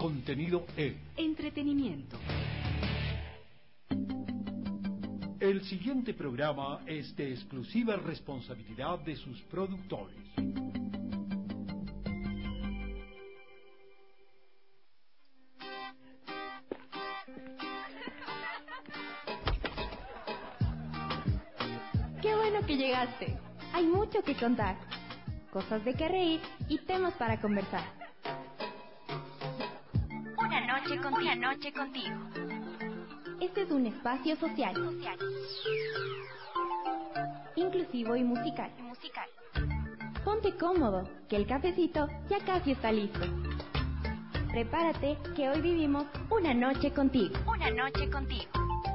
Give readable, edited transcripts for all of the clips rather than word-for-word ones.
contenido e entretenimiento. El siguiente programa es de exclusiva responsabilidad de sus productores. Qué bueno que llegaste. Hay mucho que contar, cosas de que reír y temas para conversar. Una noche contigo. Este es un espacio social, inclusivo y musical. Ponte cómodo, que el cafecito ya casi está listo. Prepárate, que hoy vivimos una noche contigo. Una noche contigo.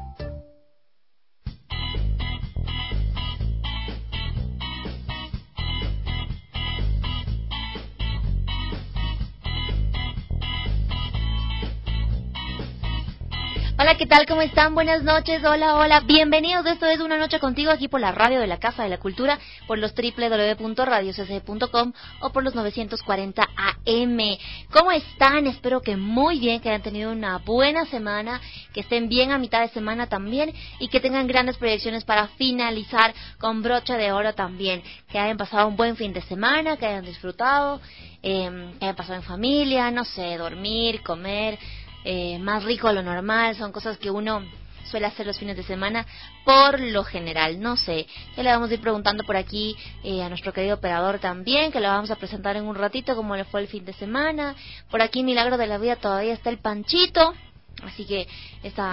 Hola, ¿qué tal? ¿Cómo están? Buenas noches, hola, bienvenidos. Esto es Una Noche Contigo, aquí por la radio de la Casa de la Cultura, por los www.radiocc.com o por los 940 AM. ¿Cómo están? Espero que muy bien, que hayan tenido una buena semana, que estén bien a mitad de semana también y que tengan grandes proyecciones para finalizar con broche de oro también. Que hayan pasado un buen fin de semana, que hayan disfrutado, que hayan pasado en familia, no sé, dormir, comer... más rico de lo normal, son cosas que uno suele hacer los fines de semana por lo general, no sé, ya le vamos a ir preguntando por aquí a nuestro querido operador también, que lo vamos a presentar en un ratito como le fue el fin de semana. Por aquí Milagro de la Vida todavía está el Panchito, así que está...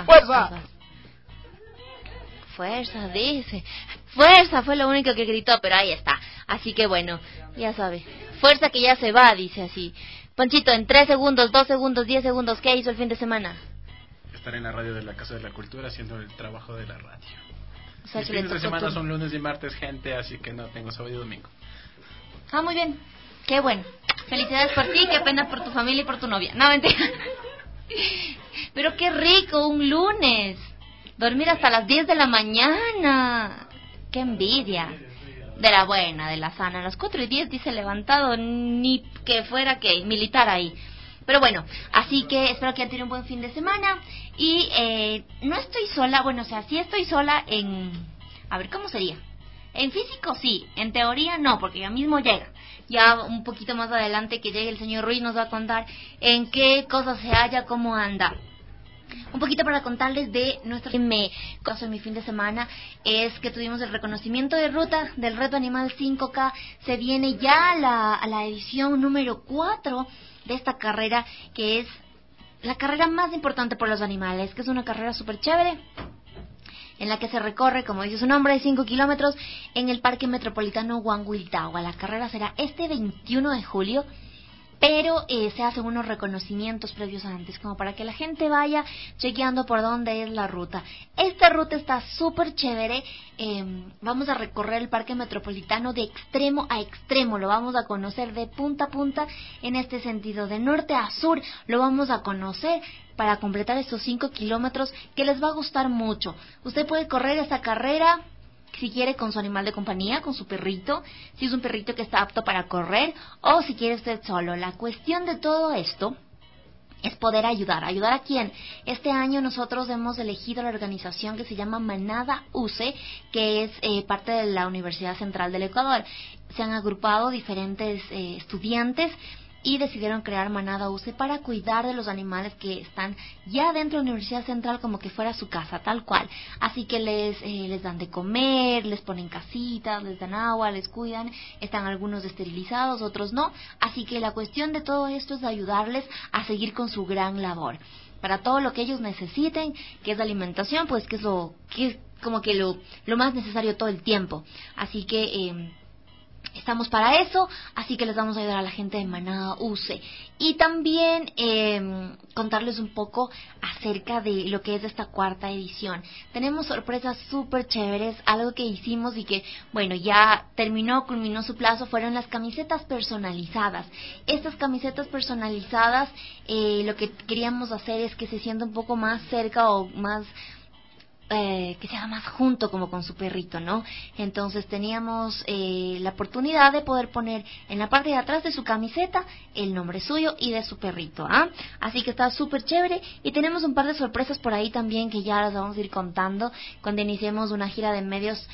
¡Fuerza! Dice. ¡Fuerza! Fue lo único que gritó, pero ahí está. Así que bueno, ya sabe. ¡Fuerza que ya se va! Dice así. Panchito, en 3 segundos, 2 segundos, 10 segundos, ¿qué hizo el fin de semana? Estar en la radio de la Casa de la Cultura haciendo el trabajo de la radio. O sea, mis fines de semana son lunes y martes, gente, así que no tengo sábado y domingo. Ah, muy bien. Qué bueno. Felicidades por ti, qué pena por tu familia y por tu novia. No, mentira. Pero qué rico, un lunes. Dormir hasta las 10 de la mañana. Qué envidia. De la buena, de la sana. A las 4:10 dice levantado, ni que fuera que militar ahí. Pero bueno, así que espero que hayan tenido un buen fin de semana. Y no estoy sola, bueno, o sea, sí estoy sola en... A ver, ¿cómo sería? En físico sí, en teoría no, porque ya mismo llega. Ya un poquito más adelante que llegue el señor Ruiz nos va a contar en qué cosas se halla, cómo anda. Un poquito para contarles de nuestro caso en mi fin de semana es que tuvimos el reconocimiento de ruta del Reto Animal 5K. Se viene ya a la edición número 4 de esta carrera, que es la carrera más importante por los animales, que es una carrera súper chévere, en la que se recorre, como dice su nombre, 5 kilómetros en el Parque Metropolitano Huanguiltagua. La carrera será este 21 de julio. Pero se hacen unos reconocimientos previos antes, como para que la gente vaya chequeando por dónde es la ruta. Esta ruta está súper chévere. Vamos a recorrer el Parque Metropolitano de extremo a extremo. Lo vamos a conocer de punta a punta en este sentido. De norte a sur lo vamos a conocer para completar estos 5 kilómetros que les va a gustar mucho. Usted puede correr esta carrera... si quiere con su animal de compañía, con su perrito, si es un perrito que está apto para correr, o si quiere usted solo. La cuestión de todo esto es poder ayudar. ¿Ayudar a quién? Este año nosotros hemos elegido la organización que se llama Manada UCE, que es parte de la Universidad Central del Ecuador. Se han agrupado diferentes estudiantes y decidieron crear Manada UCE para cuidar de los animales que están ya dentro de la Universidad Central, como que fuera su casa, tal cual. Así que les dan de comer, les ponen casitas, les dan agua, les cuidan. Están algunos esterilizados, otros no. Así que la cuestión de todo esto es ayudarles a seguir con su gran labor. Para todo lo que ellos necesiten, que es la alimentación, pues que es como que lo más necesario todo el tiempo. Así que... estamos para eso, así que les vamos a ayudar a la gente de Manada UCE. Y también contarles un poco acerca de lo que es esta 4ª edición. Tenemos sorpresas súper chéveres, algo que hicimos y que, bueno, ya culminó su plazo, fueron las camisetas personalizadas. Estas camisetas personalizadas, lo que queríamos hacer es que se sienta un poco más cerca o más que se haga más junto como con su perrito, ¿no? Entonces teníamos la oportunidad de poder poner en la parte de atrás de su camiseta el nombre suyo y de su perrito, ¿ah? Así que está súper chévere y tenemos un par de sorpresas por ahí también que ya las vamos a ir contando cuando iniciemos una gira de medios.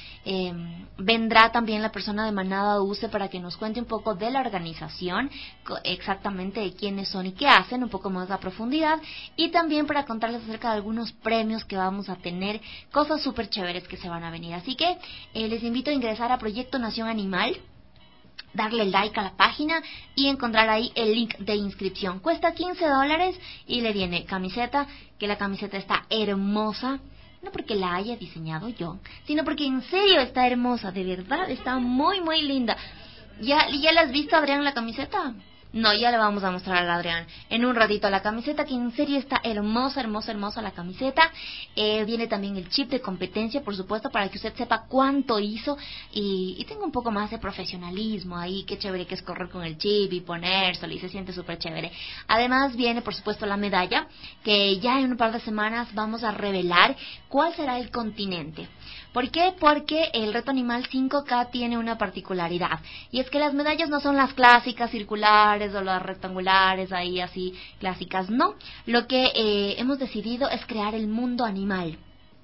Vendrá también la persona de Manada UCE para que nos cuente un poco de la organización, exactamente de quiénes son y qué hacen, un poco más a profundidad, y también para contarles acerca de algunos premios que vamos a tener, cosas súper chéveres que se van a venir. Así que les invito a ingresar a Proyecto Nación Animal, darle like a la página y encontrar ahí el link de inscripción. Cuesta $15 y le viene camiseta, que la camiseta está hermosa. No porque la haya diseñado yo, sino porque en serio está hermosa, de verdad, está muy, muy linda. ¿Ya la has visto, Adrián, la camiseta? No, ya le vamos a mostrar a Adrián en un ratito la camiseta, que en serio está hermosa, hermosa, hermosa la camiseta. Viene también el chip de competencia, por supuesto, para que usted sepa cuánto hizo y tenga un poco más de profesionalismo ahí. Qué chévere que es correr con el chip y ponérselo y se siente súper chévere. Además viene, por supuesto, la medalla, que ya en un par de semanas vamos a revelar cuál será el continente. ¿Por qué? Porque el Reto Animal 5K tiene una particularidad, y es que las medallas no son las clásicas circulares o las rectangulares, ahí así clásicas, no. Lo que hemos decidido es crear el mundo animal.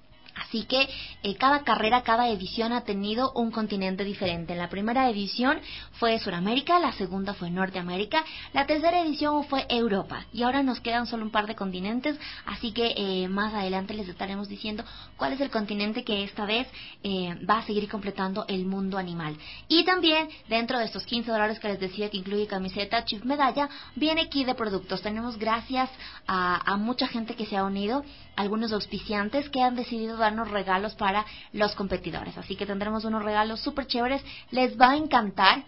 Así que cada carrera, cada edición ha tenido un continente diferente. En la primera edición fue Sudamérica, la segunda fue Norteamérica, la tercera edición fue Europa. Y ahora nos quedan solo un par de continentes, así que más adelante les estaremos diciendo cuál es el continente que esta vez va a seguir completando el mundo animal. Y también dentro de estos $15 que les decía que incluye camiseta, chip, medalla, viene kit de productos. Tenemos, gracias a mucha gente que se ha unido, algunos auspiciantes que han decidido darnos regalos para los competidores. Así que tendremos unos regalos súper chéveres. Les va a encantar.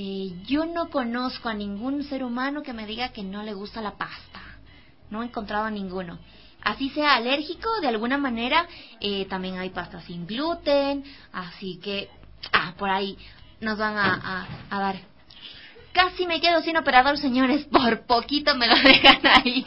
Yo no conozco a ningún ser humano que me diga que no le gusta la pasta. No he encontrado a ninguno. Así sea alérgico, de alguna manera, también hay pasta sin gluten. Así que, por ahí nos van a dar. Casi me quedo sin operador, señores. Por poquito me lo dejan ahí.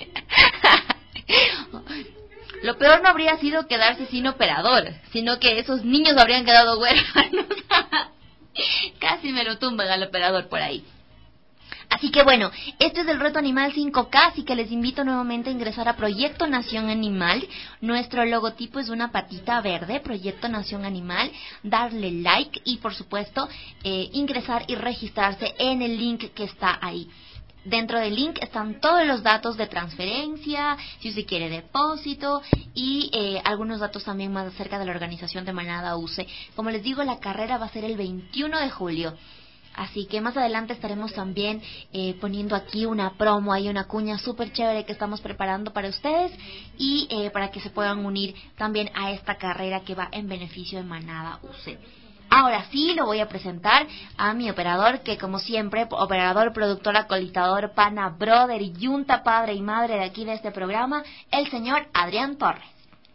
Lo peor no habría sido quedarse sin operador, sino que esos niños habrían quedado huérfanos. Casi me lo tumban al operador por ahí. Así que bueno, este es el Reto Animal 5K, así que les invito nuevamente a ingresar a Proyecto Nación Animal. Nuestro logotipo es una patita verde, Proyecto Nación Animal. Darle like y, por supuesto, ingresar y registrarse en el link que está ahí. Dentro del link están todos los datos de transferencia, si usted quiere depósito y algunos datos también más acerca de la organización de Manada UCE. Como les digo, la carrera va a ser el 21 de julio. Así que más adelante estaremos también poniendo aquí una promo, hay una cuña súper chévere que estamos preparando para ustedes y para que se puedan unir también a esta carrera que va en beneficio de Manada UCE. Ahora sí lo voy a presentar a mi operador, que como siempre, operador, productor, acolitador, pana, brother y yunta, padre y madre de aquí de este programa, el señor Adrián Torres.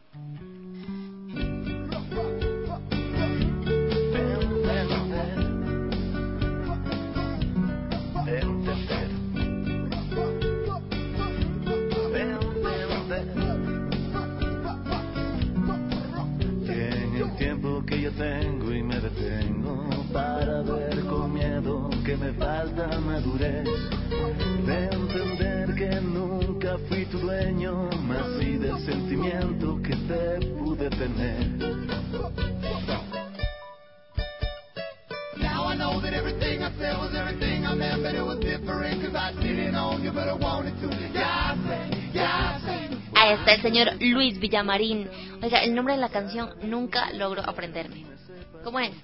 Tiempo que yo tengo y me detengo para ver con miedo que me falta madurez, de entender que nunca fui tu dueño, más sí del sentimiento que te pude tener. Now I know that everything I said was everything I meant, but it was different because I didn't own you, but I wanted to. Yeah, I say. Ahí está el señor Luis Villamarín. Oiga, el nombre de la canción nunca logro aprenderme. ¿Cómo es?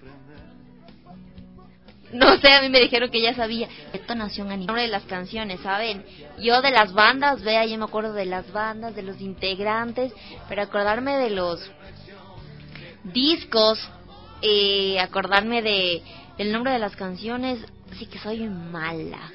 No sé, a mí me dijeron que ya sabía. Detonación Animal. El nombre de las canciones, ¿saben? Yo de las bandas, vea, yo me acuerdo de las bandas, de los integrantes, pero acordarme de los discos, acordarme del nombre de las canciones, sí que soy mala.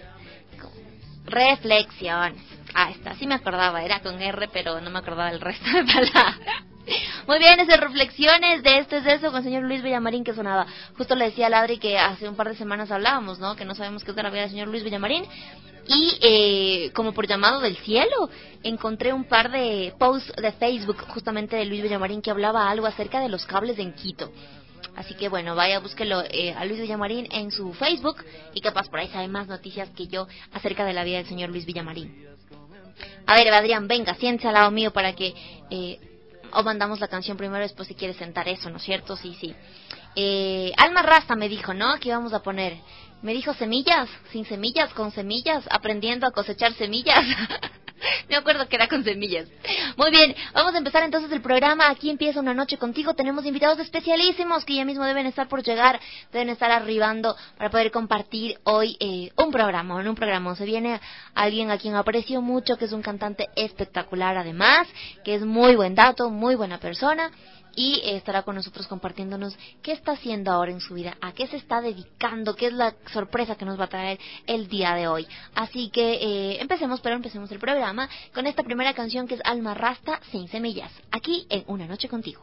Reflexiones. Ahí está, sí me acordaba, era con R, pero no me acordaba el resto de palabras. Muy bien, esas reflexiones de Esto es Eso con el señor Luis Villamarín que sonaba. Justo le decía a Ladri que hace un par de semanas hablábamos, ¿no? Que no sabemos qué es de la vida del señor Luis Villamarín. Y como por llamado del cielo, encontré un par de posts de Facebook justamente de Luis Villamarín que hablaba algo acerca de los cables en Quito. Así que bueno, vaya, búsquelo a Luis Villamarín en su Facebook y capaz por ahí sabe más noticias que yo acerca de la vida del señor Luis Villamarín. A ver, Adrián, venga, siéntese al lado mío para que... o mandamos la canción primero, después si quieres sentar eso, ¿no es cierto? Sí. Alma Rasta me dijo, ¿no? ¿Qué íbamos a poner? Me dijo semillas, sin semillas, con semillas, aprendiendo a cosechar semillas. Me acuerdo que era con semillas. Muy bien, vamos a empezar entonces el programa. Aquí empieza Una Noche Contigo. Tenemos invitados especialísimos que ya mismo deben estar por llegar, deben estar arribando para poder compartir hoy un programa. Se viene alguien a quien aprecio mucho, que es un cantante espectacular además, que es muy buen dato, muy buena persona. Y estará con nosotros compartiéndonos qué está haciendo ahora en su vida, a qué se está dedicando, qué es la sorpresa que nos va a traer el día de hoy. Así que empecemos el programa con esta primera canción que es Alma Rasta, Sin Semillas, aquí en Una Noche Contigo.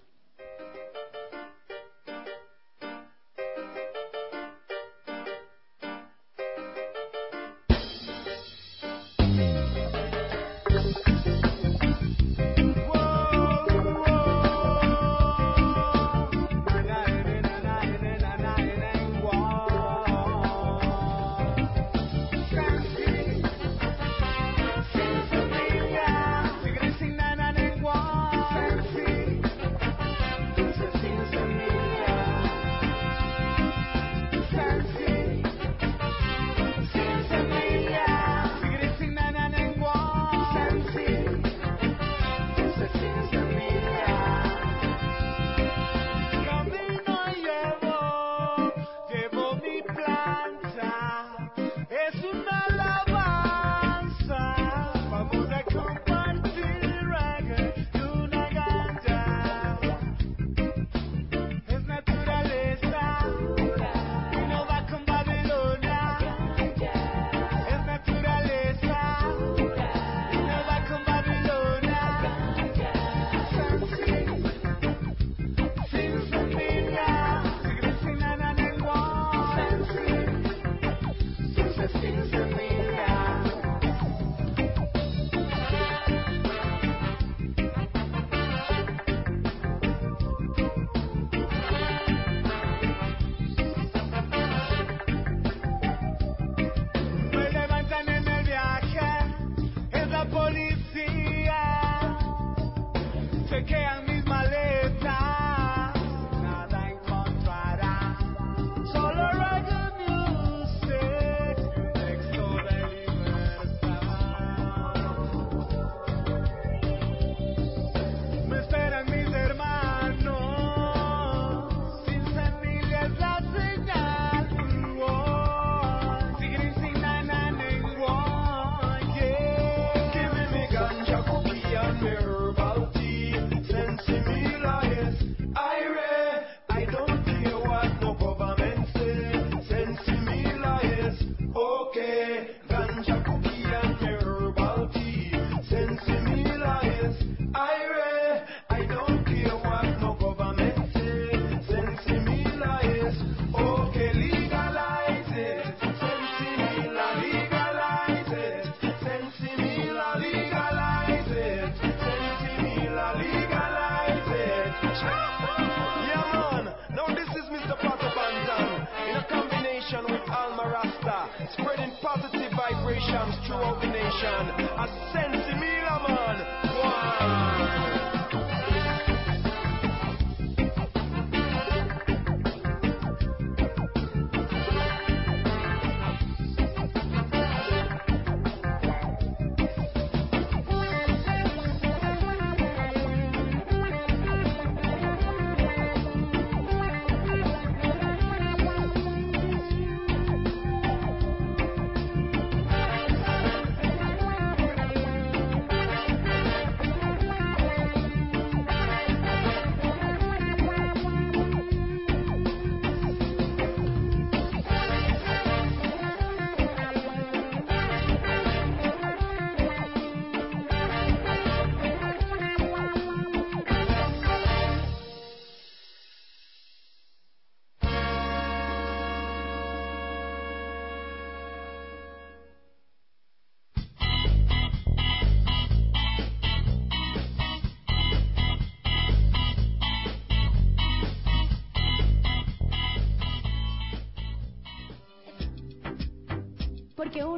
Spreading positive vibrations throughout the nation. A Sensimilla man.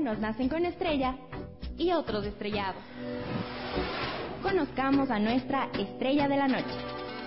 Unos nacen con estrella y otros estrellados. Conozcamos a nuestra estrella de la noche.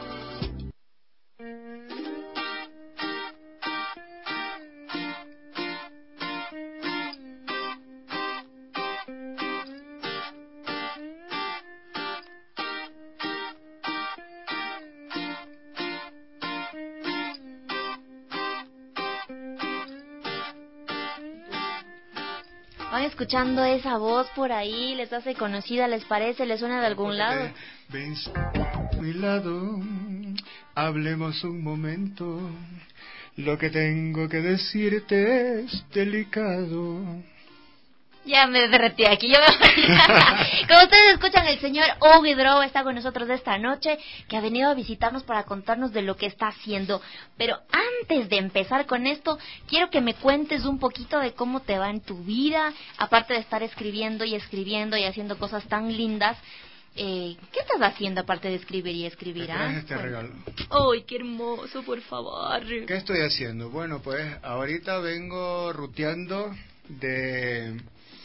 Van escuchando esa voz por ahí, les hace conocida, les parece, les suena de algún lado. Ven a mi lado, hablemos un momento. Lo que tengo que decirte es delicado. Ya me derretí aquí, yo me Como ustedes escuchan, el señor Ogi Draw está con nosotros esta noche, que ha venido a visitarnos para contarnos de lo que está haciendo. Pero antes de empezar con esto, quiero que me cuentes un poquito de cómo te va en tu vida, aparte de estar escribiendo y haciendo cosas tan lindas. ¿Qué estás haciendo aparte de escribir y escribir? Este regalo. ¡Ay, qué hermoso, por favor! ¿Qué estoy haciendo? Bueno, pues ahorita vengo ruteando de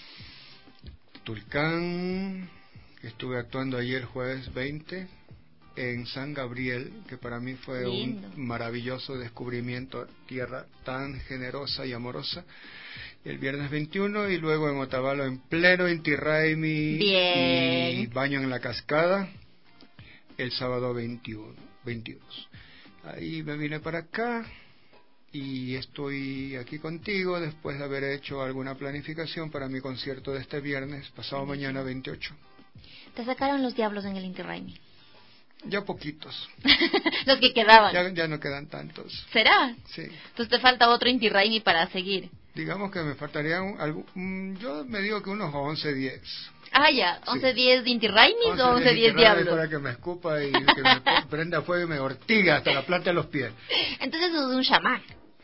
Tulcán. Estuve actuando ayer jueves 20 en San Gabriel, que para mí fue lindo. Un maravilloso descubrimiento, tierra tan generosa y amorosa. El viernes 21 y luego en Otavalo en pleno Inti Raymi y Baño en la Cascada el sábado 22. Ahí me vine para acá y estoy aquí contigo después de haber hecho alguna planificación para mi concierto de este viernes, pasado mañana 28. ¿Te sacaron los diablos en el Inti Raymi? Ya poquitos. Los que quedaban. Ya no quedan tantos. ¿Será? Sí. Entonces te falta otro Inti Raymi para seguir. Digamos que me faltarían yo me digo que unos 11, 10. Ah, ya, 11, 10 de Inti Raymis o 11, 10 Raymis diablos. Para que me escupa y que me prenda fuego y me ortiga hasta la planta de los pies. Entonces es un chamán.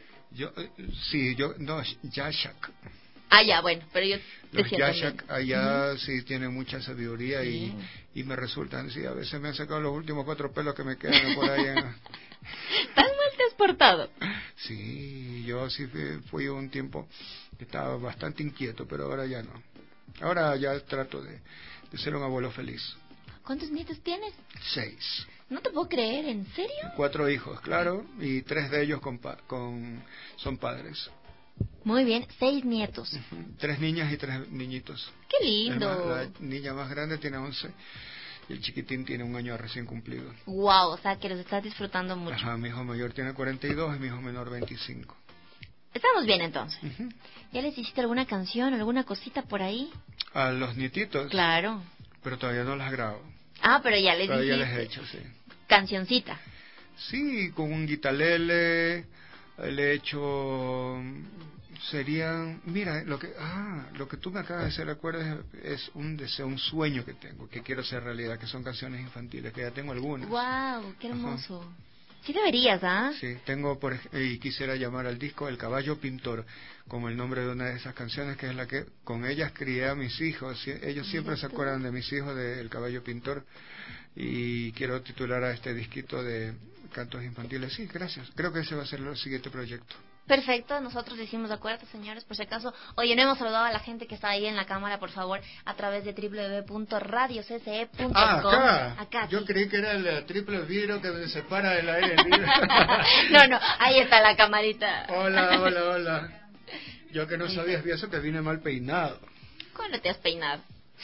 Yashak. Ah, ya, bueno, pero yo Los decía Yashak también. allá sí tienen mucha sabiduría Sí. y me resultan, sí, a veces me han sacado los últimos 4 pelos que me quedan por ahí. ¿Tan mal te has portado? Sí, yo sí fui un tiempo que estaba bastante inquieto, pero ahora ya no. Ahora ya trato de ser un abuelo feliz. ¿Cuántos nietos tienes? 6. No te puedo creer, ¿en serio? 4 hijos, claro, y 3 de ellos son padres. Muy bien, 6 nietos. 3 niñas y 3 niñitos. ¡Qué lindo! La niña más grande tiene 11 y el chiquitín tiene 1 año recién cumplido. Wow, o sea que los estás disfrutando mucho. Ajá, mi hijo mayor tiene 42 y mi hijo menor 25. Estamos bien entonces. ¿Ya les hiciste alguna canción, alguna cosita por ahí? A los nietitos. Claro. Pero todavía no las grabo. Ah, pero ya les Todavía hiciste. les he hecho, sí. Cancioncita. Sí, con un guitarlele le he hecho. Serían, mira, lo que tú me acabas de hacer recuerdo es un deseo, un sueño que tengo, que quiero hacer realidad, que son canciones infantiles, que ya tengo algunas. Wow, qué hermoso. Ajá. Sí deberías, ¿ah? Sí, tengo y quisiera llamar al disco El Caballo Pintor, como el nombre de una de esas canciones, que es la que con ellas crié a mis hijos. Ellos siempre se acuerdan de mis hijos, de El Caballo Pintor, y quiero titular a este disquito de cantos infantiles. Sí, gracias. Creo que ese va a ser el siguiente proyecto. Perfecto, nosotros hicimos de acuerdo, señores, por si acaso. Oye, no hemos saludado a la gente que está ahí en la cámara, por favor, a través de www.radiocce.com. Acá. Yo creí que era el triple vidrio que me separa del aire libre. No, ahí está la camarita. Hola. Yo que no sabías eso, que vine mal peinado. ¿Cuándo te has peinado?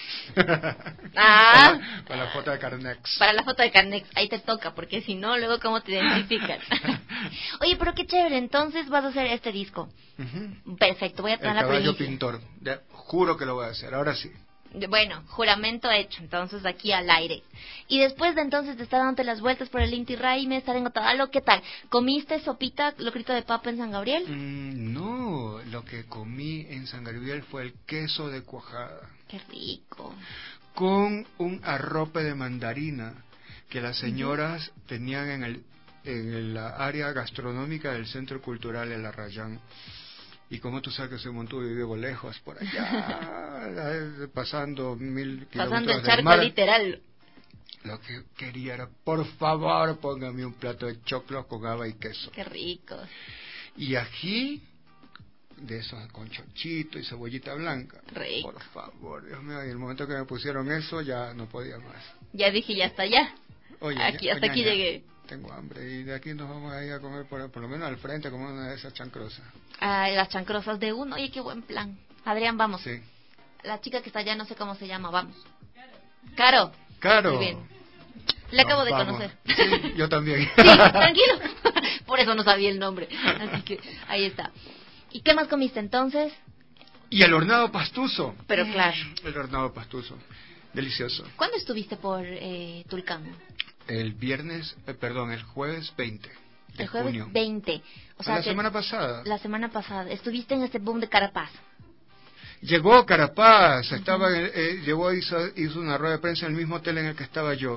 Para la foto de Carnex. Para la foto de Carnex, ahí te toca, porque si no, luego cómo te identifican. Oye, pero qué chévere, entonces vas a hacer este disco. Perfecto, voy a tener la primicia. El primicia. Caballo Pintor, juro que lo voy a hacer, ahora sí. Bueno, juramento hecho, entonces aquí al aire. Y después de entonces de estar dándote las vueltas por el Inti Raymi, estar en Otavalo, ¿qué tal? ¿Comiste sopita, locrito de papa en San Gabriel? No, lo que comí en San Gabriel fue el queso de cuajada. ¡Qué rico! Con un arrope de mandarina que las señoras tenían en la área gastronómica del Centro Cultural El Arrayán. Y como tú sabes que soy Montuve y vivo lejos por allá, pasando 1000 kilómetros pasando el del charco mar, literal. Lo que quería era, por favor, póngame un plato de choclos con haba y queso. ¡Qué rico! Y ají de esos con chochito y cebollita blanca. Rico. Por favor, Dios mío, y el momento que me pusieron eso ya no podía más. Ya dije, ya está, ya. Oye, Hasta aquí llegué. Tengo hambre y de aquí nos vamos a ir a comer por lo menos al frente, como una de esas chancrosas. Las chancrosas de uno, oye, qué buen plan. Adrián, vamos. Sí. La chica que está allá, no sé cómo se llama, vamos. Caro. Caro. Muy bien. Le acabo de Vamos. conocer. Sí, yo también. Sí, tranquilo. Por eso no sabía el nombre. Así que ahí está. ¿Y qué más comiste entonces? Y el hornado pastuso. Pero claro. El hornado pastuso. Delicioso. ¿Cuándo estuviste por Tulcán? El jueves 20 de El jueves junio. 20. O sea, la semana pasada. La semana pasada. Estuviste en este boom de Carapaz. Llegó Carapaz, llegó, hizo una rueda de prensa en el mismo hotel en el que estaba yo.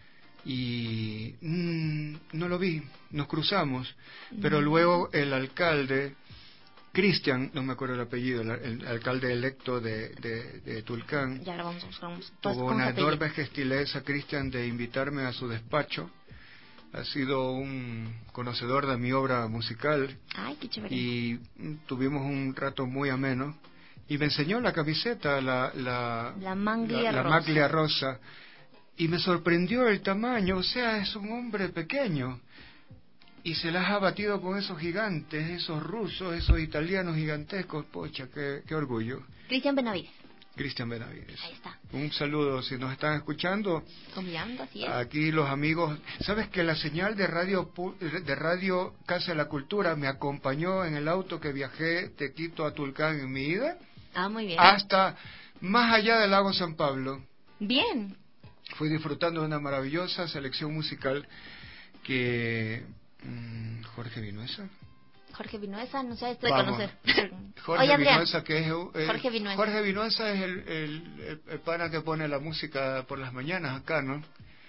Y no lo vi, nos cruzamos. Pero luego el alcalde, Cristian, no me acuerdo el apellido, el alcalde electo de Tulcán, ya lo vamos a buscar. tuvo una enorme gentileza, Cristian, de invitarme a su despacho. Ha sido un conocedor de mi obra musical. Ay, qué chévere. Y tuvimos un rato muy ameno. Y me enseñó la camiseta, la maglia rosa. Y me sorprendió el tamaño, o sea, es un hombre pequeño. Y se las ha batido con esos gigantes, esos rusos, esos italianos gigantescos. Pocha, qué orgullo. Cristian Benavides. Cristian Benavides. Ahí está. Un saludo, si nos están escuchando. Comiendo, así es. Aquí los amigos. ¿Sabes que la señal de radio Casa de la Cultura me acompañó en el auto que viajé de Quito a Tulcán en mi ida? Ah, muy bien. Hasta más allá del lago San Pablo. Bien. Fui disfrutando de una maravillosa selección musical que... Jorge Vinuesa, no sé, estoy de conocer. Jorge Vinuesa, que es... Jorge Vinuesa es el pana que pone la música por las mañanas acá, ¿no?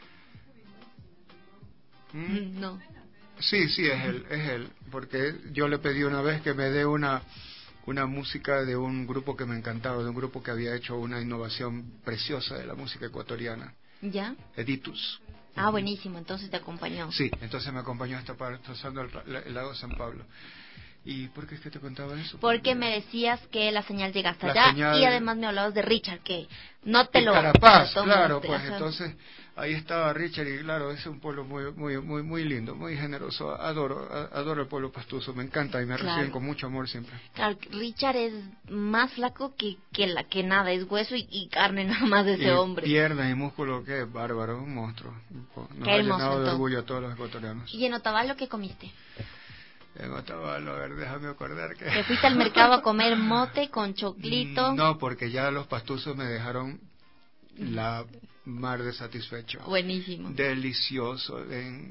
No. Sí, es él, porque yo le pedí una vez que me dé una música de un grupo que me encantaba, de un grupo que había hecho una innovación preciosa de la música ecuatoriana. ¿Ya? Editus. Ah, buenísimo, entonces te acompañó. Sí, entonces me acompañó hasta pasando el lago San Pablo. ¿Y por qué es que te contaba eso? Porque me decías que la señal llega hasta allá y además me hablabas de Richard, que no te lo... Carapaz, claro, pues entonces ahí estaba Richard y claro, es un pueblo muy lindo, muy generoso. Adoro el pueblo pastuso, me encanta y me reciben con mucho amor siempre. Claro, Richard es más flaco que nada, es hueso y carne nada más de ese hombre. Piernas y músculo, qué bárbaro, un monstruo. Nos ha llenado de orgullo a todos los ecuatorianos. ¿Y en Otavalo qué comiste? En Otavalo, a ver, déjame acordar que... ¿Te fuiste al mercado a comer mote con choclito? No, porque ya los pastusos me dejaron la mar de satisfecho. Buenísimo. Delicioso.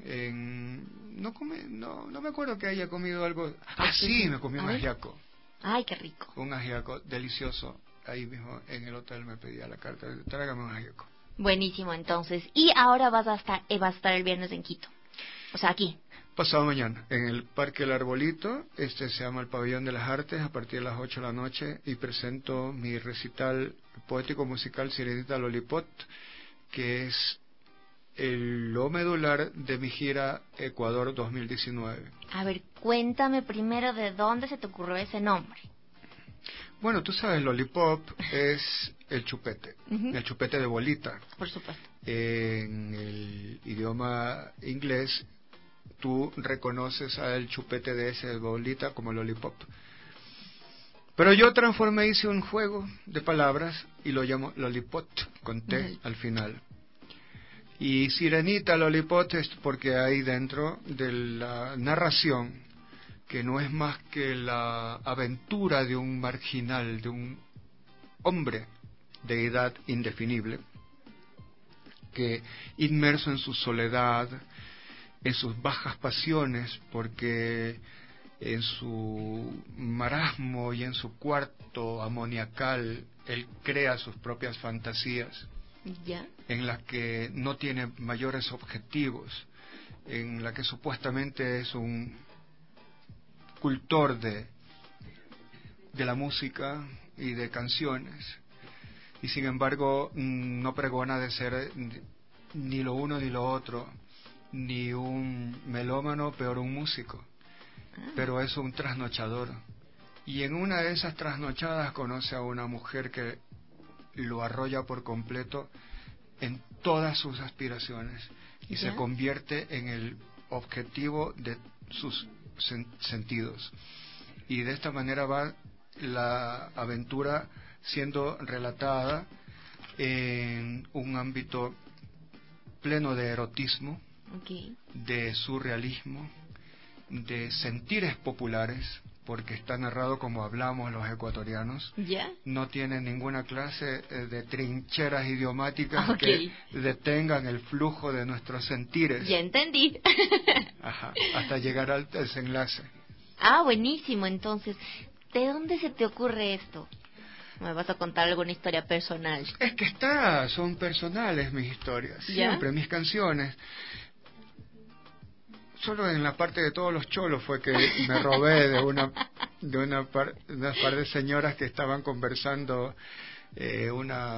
No me acuerdo que haya comido algo... Ah, sí, me comí un ajiaco. Ay, qué rico. Un ajiaco delicioso. Ahí mismo en el hotel me pedía la carta, tráigame un ajiaco. Buenísimo, entonces. Y ahora vas a estar el viernes en Quito. O sea, aquí. Pasado mañana, en el Parque El Arbolito, se llama el Pabellón de las Artes, a partir de las 8 de la noche, y presento mi recital poético-musical Sirenita Lolipop, que es lo medular de mi gira Ecuador 2019. A ver, cuéntame primero de dónde se te ocurrió ese nombre. Bueno, tú sabes, Lollipop es el chupete, el chupete de bolita. Por supuesto. En el idioma inglés, tú reconoces al chupete de ese bolita como lollipop. Pero yo hice un juego de palabras y lo llamo lollipop, con T al final. Y Sirenita Lollipop es porque hay dentro de la narración, que no es más que la aventura de un marginal, de un hombre de edad indefinible, que inmerso en su soledad, en sus bajas pasiones, porque en su marasmo y en su cuarto amoniacal él crea sus propias fantasías, en las que no tiene mayores objetivos, en la que supuestamente es un cultor de la música y de canciones, y sin embargo no pregona de ser ni lo uno ni lo otro, ni un melómano, peor un músico, pero es un trasnochador Y en una de esas trasnochadas conoce a una mujer que lo arrolla por completo en todas sus aspiraciones y se convierte en el objetivo de sus sentidos. Y de esta manera va la aventura siendo relatada en un ámbito pleno de erotismo, de surrealismo, de sentires populares, porque está narrado como hablamos los ecuatorianos. No tiene ninguna clase de trincheras idiomáticas que detengan el flujo de nuestros sentires. Ya entendí. Ajá, hasta llegar al desenlace. Ah, buenísimo. Entonces, ¿de dónde se te ocurre esto? ¿Me vas a contar alguna historia personal? Es que son personales mis historias, siempre, mis canciones. Solo en la parte de todos los cholos fue que me robé de unas par de señoras que estaban conversando, de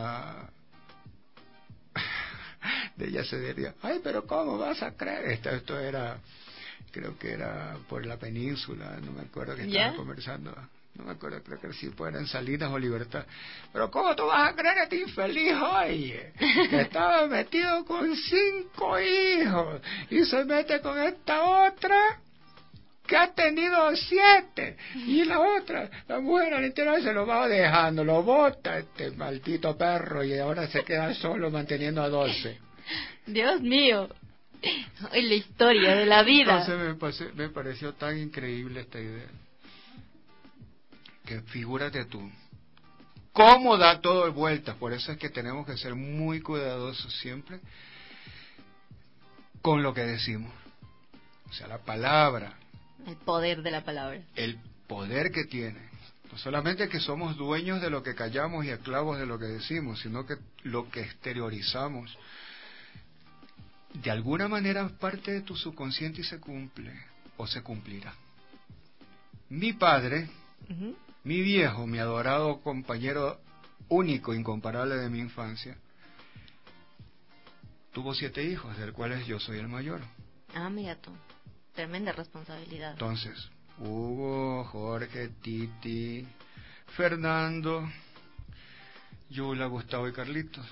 ella se diría, ay, pero ¿cómo vas a creer? Esto era, creo que era por la península, no me acuerdo que estaban conversando. No me acuerdo, creo que si fueran Salinas o Libertad. Pero ¿cómo tú vas a creer a este infeliz, oye? Que estaba metido con 5 hijos y se mete con esta otra que ha tenido 7. Y la otra, la mujer al interior se lo va dejando, lo bota este maldito perro y ahora se queda solo manteniendo a 12. Dios mío. Es la historia de la vida. Entonces me pareció tan increíble esta idea. Que figúrate tú, cómo da todo de vueltas. Por eso es que tenemos que ser muy cuidadosos siempre con lo que decimos. O sea, la palabra. El poder de la palabra. El poder que tiene. No solamente que somos dueños de lo que callamos y esclavos de lo que decimos, sino que lo que exteriorizamos, de alguna manera parte de tu subconsciente y se cumple o se cumplirá. Mi padre... Mi viejo, mi adorado compañero único, incomparable de mi infancia, tuvo 7 hijos, de los cuales yo soy el mayor. Ah, mira tú, tremenda responsabilidad. Entonces, Hugo, Jorge, Titi, Fernando, Yula, Gustavo y Carlitos.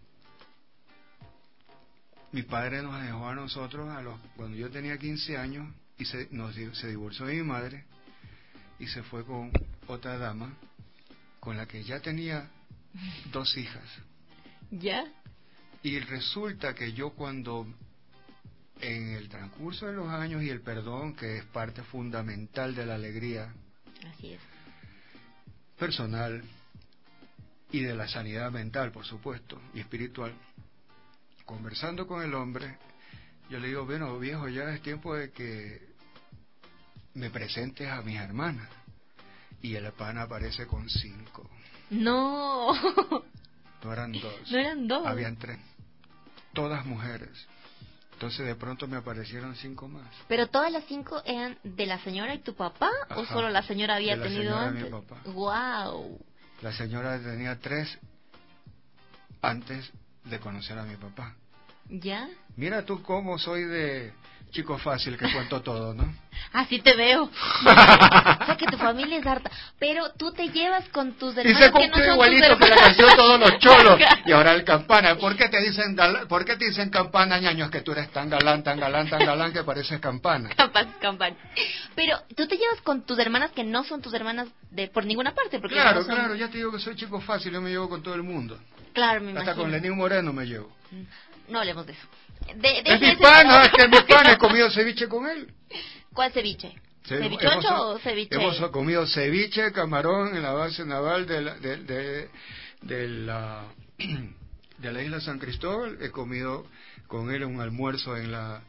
Mi padre nos dejó a nosotros cuando yo tenía 15 años y se divorció de mi madre y se fue con otra dama con la que ya tenía 2 hijas. ¿Ya? Y resulta que yo cuando en el transcurso de los años y el perdón, que es parte fundamental de la alegría, así es, personal y de la sanidad mental, por supuesto, y espiritual, conversando con el hombre, yo le digo, bueno, viejo, ya es tiempo de que me presentes a mis hermanas. Y el pana aparece con 5. No. No eran 2. No eran 2. Habían 3. Todas mujeres. Entonces de pronto me aparecieron 5 más. ¿Pero todas las 5 eran de la señora y tu papá? Ajá. ¿O solo la señora había tenido antes? De la señora y mi papá. Wow. La señora tenía 3 antes de conocer a mi papá. ¿Ya? Mira tú cómo soy de chico fácil, que cuento todo, ¿no? Así te veo. O sea que tu familia es harta. Pero tú te llevas con tus hermanos. Y se cumple igualito que la canción Todos los Cholos. Y ahora el campana. ¿Por qué te dicen campana, ñaño? Es que tú eres tan galán que pareces campana. Campana. Pero tú te llevas con tus hermanas que no son tus hermanas por ninguna parte. Porque claro, no son... claro. Ya te digo que soy chico fácil. Yo me llevo con todo el mundo. Claro, me imagino. Hasta con Lenín Moreno me llevo. No hablemos de eso. Es mi pana, es que mi pana, he comido ceviche con él. ¿Cuál ceviche? ¿Cevichocho o ceviche? Hemos comido ceviche, camarón en la base naval de la isla San Cristóbal. He comido con él un almuerzo en la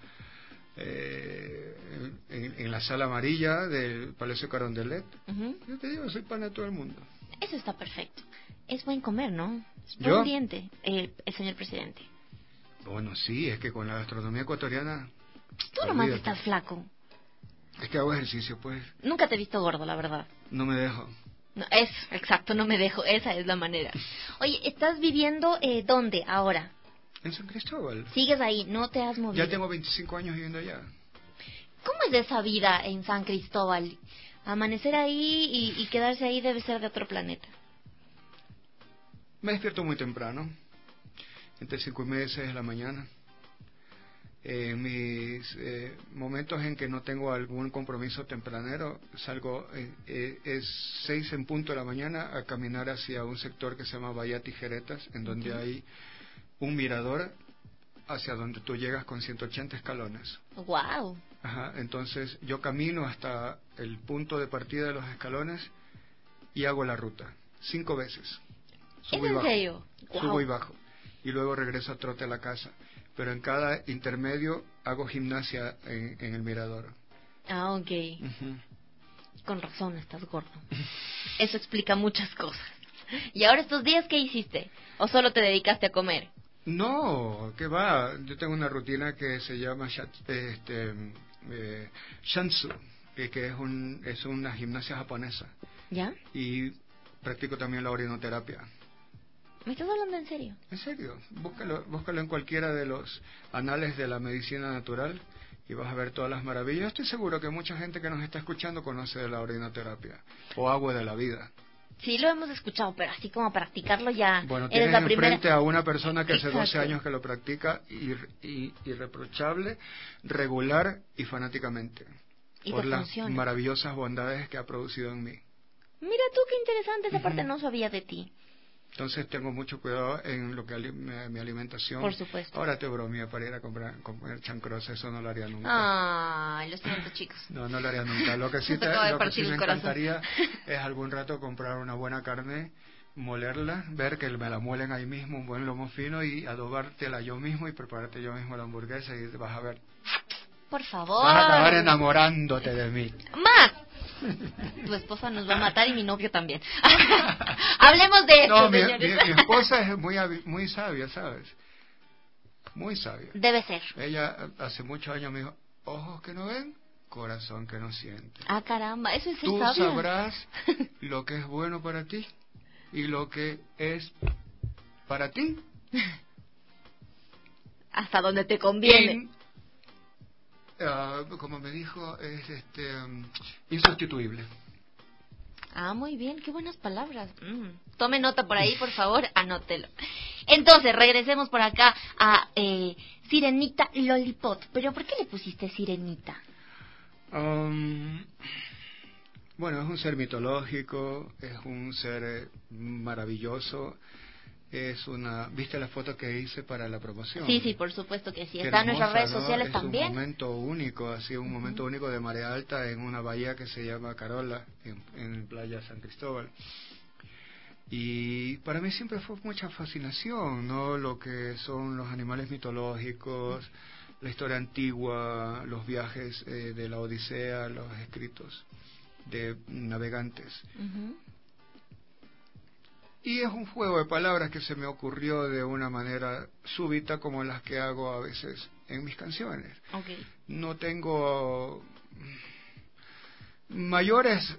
sala amarilla del Palacio Carondelet. Yo te digo, soy pana de todo el mundo. Eso está perfecto. Es buen comer, ¿no? Es buen diente, el señor presidente. Bueno, sí, es que con la gastronomía ecuatoriana... Tú nomás estás flaco. Es que hago ejercicio, pues. Nunca te he visto gordo, la verdad. No me dejo. No, exacto, no me dejo. Esa es la manera. Oye, ¿estás viviendo dónde ahora? En San Cristóbal. ¿Sigues ahí? ¿No te has movido? Ya tengo 25 años viviendo allá. ¿Cómo es esa vida en San Cristóbal? Amanecer ahí y quedarse ahí debe ser de otro planeta. Me despierto muy temprano, entre 5:30 y 6 de la mañana. En mis momentos en que no tengo algún compromiso tempranero, salgo, es 6 en punto de la mañana, a caminar hacia un sector que se llama Bahía Tijeretas, en donde hay un mirador hacia donde tú llegas con 180 escalones. ¡Wow! Ajá, entonces yo camino hasta el punto de partida de los escalones y hago la ruta 5 veces. Subo ¿Es y en bajo, serio? Wow. subo y bajo, y luego regreso a trote a la casa. Pero en cada intermedio hago gimnasia en el mirador. Ah, ok. Uh-huh. Con razón, estás gordo. Eso explica muchas cosas. ¿Y ahora estos días qué hiciste? ¿O solo te dedicaste a comer? No, ¿qué va? Yo tengo una rutina que se llama Shansu, que es una gimnasia japonesa. ¿Ya? Y practico también la orinoterapia. ¿Me estás hablando en serio? En serio, búscalo en cualquiera de los anales de la medicina natural y vas a ver todas las maravillas. Estoy seguro que mucha gente que nos está escuchando conoce de la orinoterapia o agua de la vida. Sí, lo hemos escuchado, pero así como practicarlo ya. Bueno, eres tienes la primera. enfrente a una persona que hace 12 Exacto. años que lo practica irreprochable, regular y fanáticamente, Y por te las funciona. maravillosas bondades que ha producido en mí. Mira tú, qué interesante, esa parte no sabía de ti. Entonces tengo mucho cuidado en lo que mi alimentación. Por supuesto. Ahora te bromeo para ir a comer chancrosa, eso no lo haría nunca. Ay, lo siento, chicos. No lo haría nunca. Lo que sí, Se acaba de lo que partir sí me el corazón. encantaría es algún rato comprar una buena carne, molerla, ver que me la muelen ahí mismo, un buen lomo fino y adobártela yo mismo y prepararte yo mismo la hamburguesa y vas a ver. Por favor. Vas a acabar enamorándote de mí. ¡Más! Tu esposa nos va a matar y mi novio también. Hablemos de esto, No, mi señores. esposa es muy sabia, ¿sabes? Muy sabia. Debe ser. Ella hace muchos años me dijo, ojos que no ven, corazón que no siente. Ah, caramba, eso es ser Tú sabia. sabrás lo que es bueno para ti y lo que es para ti. Hasta donde te conviene. Como me dijo, es insustituible. Ah, muy bien, qué buenas palabras. Tome nota por ahí, por favor, anótelo. Entonces, regresemos por acá a Sirenita Lollipop. ¿Pero por qué le pusiste Sirenita? Bueno, es un ser mitológico, es un ser maravilloso. ¿Viste la foto que hice para la promoción? Sí, por supuesto que sí. Qué Está en nuestras hermosa, redes ¿no? sociales es también. un momento único, así un momento único de marea alta en una bahía que se llama Carola, en Playa San Cristóbal. Y para mí siempre fue mucha fascinación, ¿no? Lo que son los animales mitológicos, la historia antigua, los viajes de la Odisea, los escritos de navegantes. Uh-huh. Y es un juego de palabras que se me ocurrió de una manera súbita, como las que hago a veces en mis canciones. Okay. No tengo mayores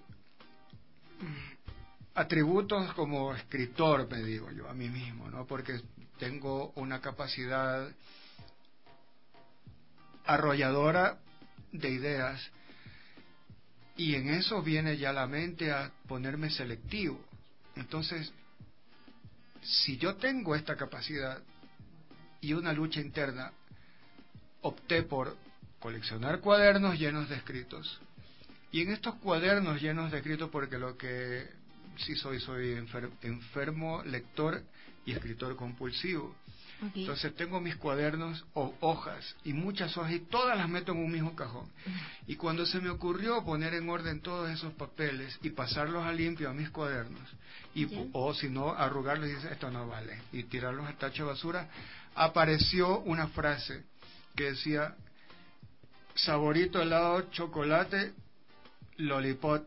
atributos como escritor, me digo yo a mí mismo, ¿no? Porque tengo una capacidad arrolladora de ideas y en eso viene ya la mente a ponerme selectivo. Entonces, si yo tengo esta capacidad y una lucha interna, opté por coleccionar cuadernos llenos de escritos. Y en estos cuadernos llenos de escritos, porque lo que sí soy enfermo lector y escritor compulsivo. Okay. Entonces tengo mis cuadernos o hojas y muchas hojas y todas las meto en un mismo cajón. Y cuando se me ocurrió poner en orden todos esos papeles y pasarlos a limpio a mis cuadernos, o si no, arrugarlos y decir, esto no vale, y tirarlos al tacho de basura, apareció una frase que decía, saborito, helado, chocolate, lollipop.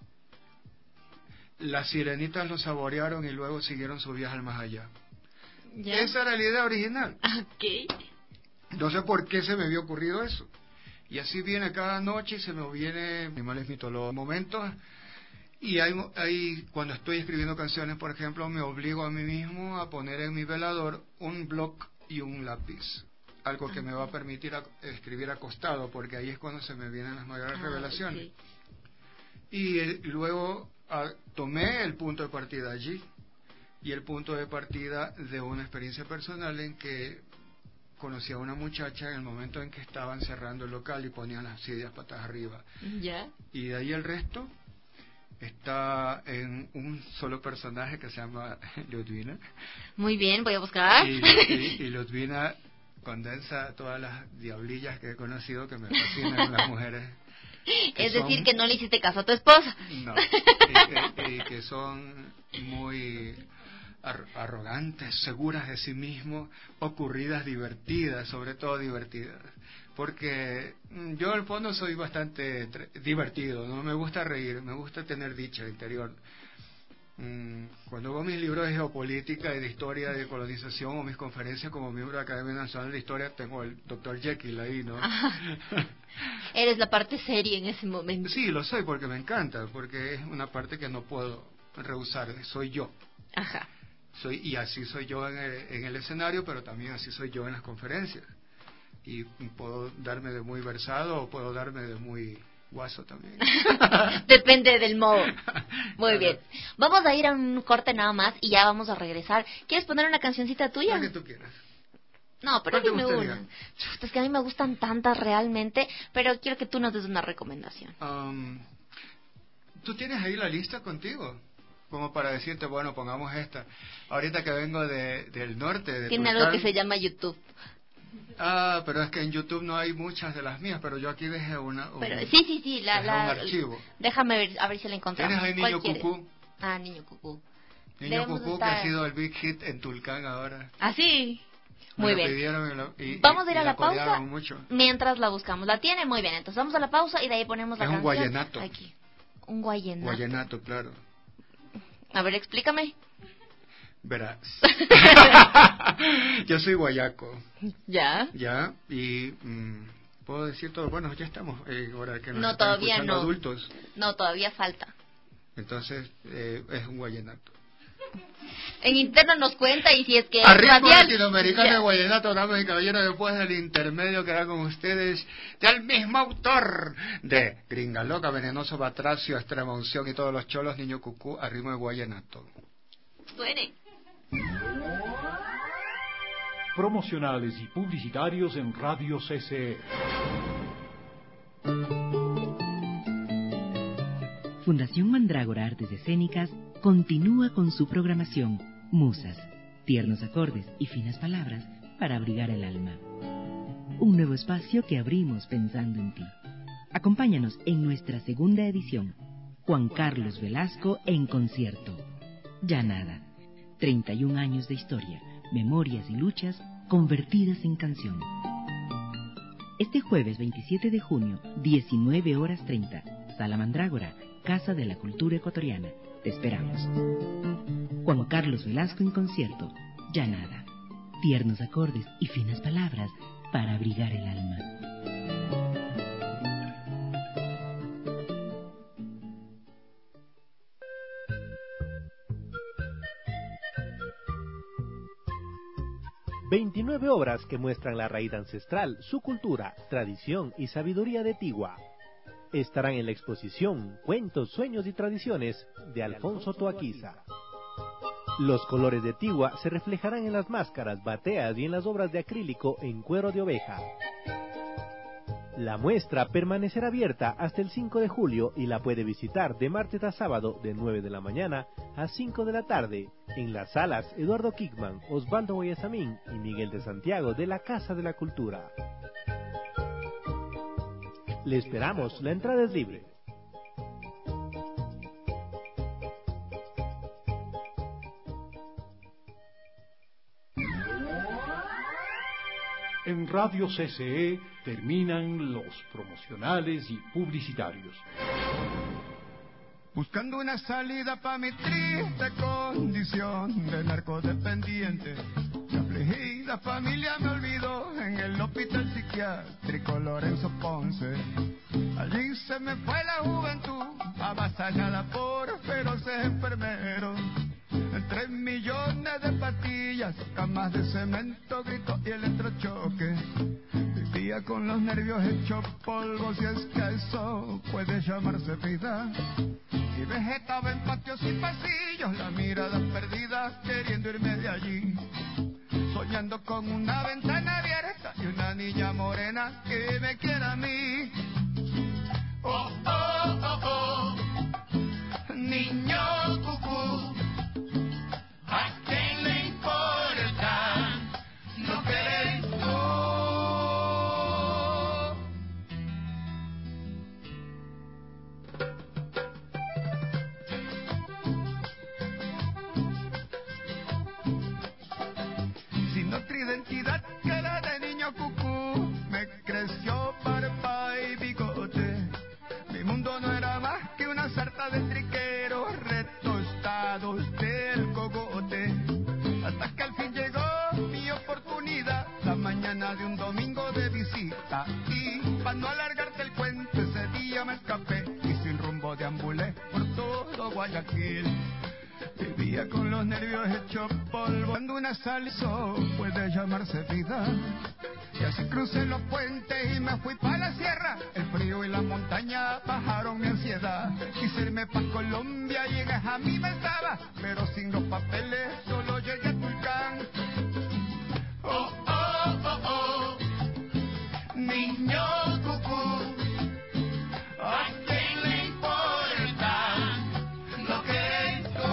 Las sirenitas lo saborearon y luego siguieron su viaje al más allá. ¿Ya? Esa era la idea original. Okay. No sé por qué se me había ocurrido eso. Y así viene cada noche, se me viene animales mitológicos, momentos. Y hay, cuando estoy escribiendo canciones, por ejemplo, me obligo a mí mismo a poner en mi velador un bloc y un lápiz. Algo que me va a permitir escribir acostado, porque ahí es cuando se me vienen las mayores revelaciones. Okay. Y luego tomé el punto de partida allí, y el punto de partida de una experiencia personal en que conocí a una muchacha en el momento en que estaban cerrando el local y ponían las sillas patas arriba. ¿Ya? Y de ahí el resto está en un solo personaje que se llama Ludwina. Muy bien, voy a buscar. Y Ludwina condensa todas las diablillas que he conocido que me fascinan las mujeres. Es decir, que no le hiciste caso a tu esposa. No, y que son muy arrogantes, seguras de sí mismos, ocurridas, divertidas, sobre todo divertidas. Porque yo al fondo soy bastante divertido, no me gusta reír, me gusta tener dicha interior. Cuando hago mis libros de geopolítica y de historia de colonización o mis conferencias como miembro de la Academia Nacional de Historia, tengo el Dr. Jekyll ahí, ¿no? Eres la parte seria en ese momento. Sí, lo soy porque me encanta, porque es una parte que no puedo rehusar, soy yo. Ajá. Y así soy yo en el escenario, pero también así soy yo en las conferencias. Y puedo darme de muy versado o puedo darme de muy guaso también. Depende del modo. Muy Claro. bien. Vamos a ir a un corte nada más y ya vamos a regresar. ¿Quieres poner una cancioncita tuya? La que tú quieras. No, pero ¿Cuál te dime gustaría? una. Es que a mí me gustan tantas realmente, pero quiero que tú nos des una recomendación. ¿Tú tienes ahí la lista contigo? Como para decirte, bueno, pongamos esta. Ahorita que vengo del norte, de Tiene Tulcán. algo que se llama YouTube. Pero es que en YouTube no hay muchas de las mías, pero yo aquí dejé una. Pero sí, dejé un archivo. Déjame ver, a ver si la encontramos. ¿Tienes ahí Niño Cucú? Ah, Niño Cucú. Niño Debemos Cucú, estar... que ha sido el big hit en Tulcán ahora. ¿Ah, sí? Me Muy lo bien. pidieron Vamos a ir y a la pausa corearon mucho. mientras la buscamos. ¿La tiene? Muy bien. Entonces vamos a la pausa y de ahí ponemos la Es un canción. guayenato. Aquí. Un guayenato. Guayenato, claro. A ver, explícame. Verás. Yo soy guayaco. ¿Ya? Ya, y puedo decir todo. Bueno, ya estamos, ahora que nos No, están todavía escuchando no. adultos. No, todavía falta. Entonces, es un guayenato. En interno nos cuenta y si es que... A ritmo radial- latinoamericano Ya. de guayenato, damas y caballeros, después del intermedio que hará con ustedes del mismo autor de Gringa Loca, Venenoso Batracio, Extrema Unción y todos los cholos, Niño Cucú, a ritmo de guayenato. Suene. Promocionales y publicitarios en Radio CCE. Fundación Mandrágora Artes Escénicas continúa con su programación Musas, tiernos acordes y finas palabras para abrigar el alma. Un nuevo espacio que abrimos pensando en ti. Acompáñanos en nuestra segunda edición, Juan Carlos Velasco en concierto. Ya nada, 31 años de historia, memorias y luchas convertidas en canción. Este jueves 27 de junio, 19:30, Sala Mandrágora, Casa de la Cultura Ecuatoriana. Te esperamos. Juan Carlos Velasco en concierto. Ya nada. Tiernos acordes y finas palabras para abrigar el alma. ...29 obras que muestran la raíz ancestral, su cultura, tradición y sabiduría de Tigua. Estarán en la exposición Cuentos, Sueños y Tradiciones de Alfonso Toaquiza. Los colores de Tigua se reflejarán en las máscaras, bateas y en las obras de acrílico en cuero de oveja. La muestra permanecerá abierta hasta el 5 de julio y la puede visitar de martes a sábado de 9 de la mañana a 5 de la tarde en las salas Eduardo Kickman, Osvaldo Guayasamín y Miguel de Santiago de la Casa de la Cultura. Le esperamos, la entrada es libre. En Radio CCE terminan los promocionales y publicitarios. Buscando una salida para mi triste condición de narcodependiente. Mi afligida familia me olvidó en el hospital psiquiátrico Lorenzo Ponce. Allí se me fue la juventud, avasallada por feroces enfermeros. 3 millones de pastillas, camas de cemento, gritos y electrochoque. Vivía con los nervios hechos polvo, si es que eso puede llamarse vida. Y vegetaba en patios y pasillos, la mirada perdida, queriendo irme de allí. Soñando con una ventana abierta y una niña morena que me quiera a mí. Oh, oh, oh, oh, niño cucú, ¿a quién le importa lo que eres tú? Sin otra identidad que la de niño cucú, me creció barba y bigote. Mi mundo no era más que una sarta de triqueros retostados del cogote. Hasta que al fin llegó mi oportunidad, la mañana de un domingo de visita. Y para no alargarte el cuento, ese día me escapé y sin rumbo deambulé por todo Guayaquil. Vivía con los nervios hechos polvo, cuando una salsa puede llamarse vida. Y así crucé los puentes y me fui para la sierra. El frío y la montaña bajaron mi ansiedad. Quise irme pa' Colombia y en Ajamí me estaba, pero sin los papeles solo llegué a Tulcán. Oh, oh, oh, oh, niño cucú, ¿a quién le importa lo que eres tú?